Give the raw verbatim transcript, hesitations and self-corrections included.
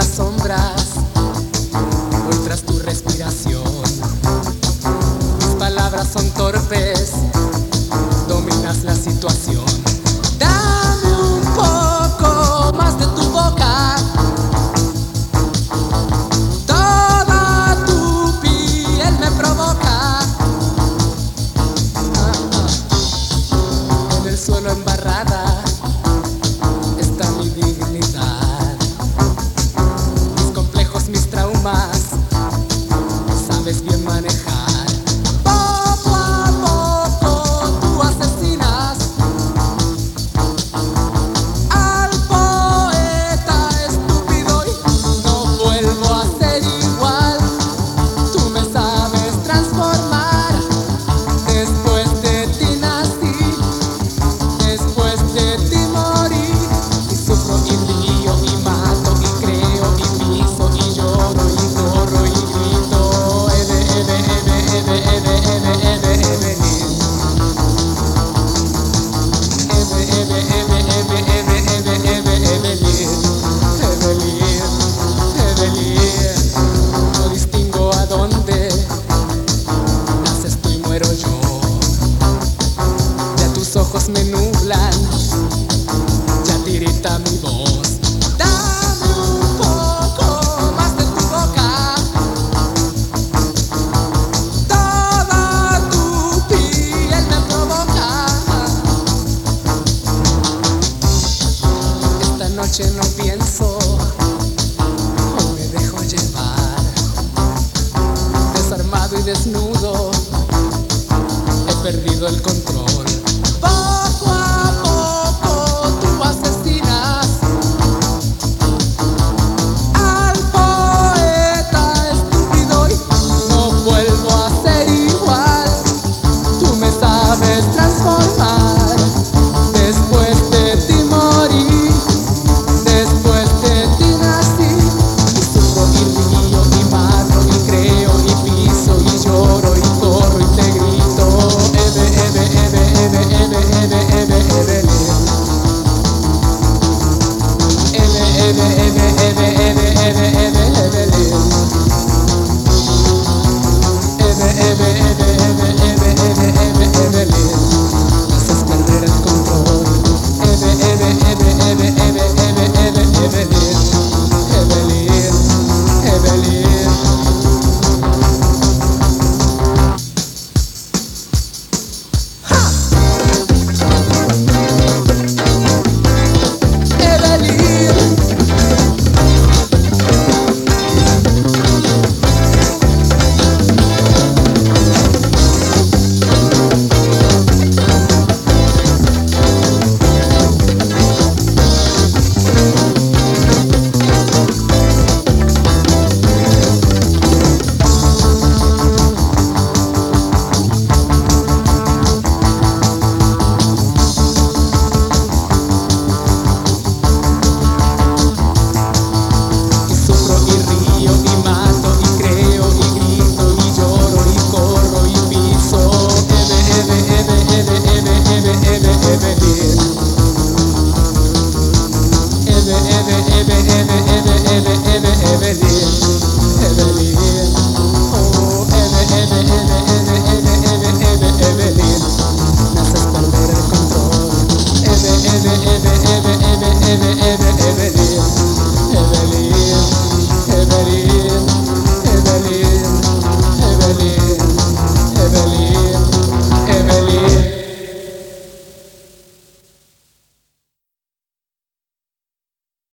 las sombras, voy tras tu respiración. Mis palabras son torpes, dominas la situación. Dame un poco más de tu boca, toda tu piel me provoca. Ah, ah. En el suelo embarrada está mi dignidad, mis complejos, mis traumas, sabes bien manejar. Poco a poco tú asesinas al poeta estúpido y no vuelvo a ser igual. Tú me sabes transformar. Después de ti nací, después de ti morí, y sufro y río y mato y creo y piso y lloro y corro y grito. Eve, eve, eve, eve, eve, eve, eve, Evelyn. Eve, eve, eve, eve, eve, eve, eve, Evelyn. Evelyn, Evelyn. No distingo a dónde naces tú y muero yo. Ya tus ojos me nublan, ya tirita mi voz. Dame un poco más de tu boca, toda tu piel me provoca. Esta noche no pienso, hoy me dejo llevar. Desarmado y desnudo, he perdido el control.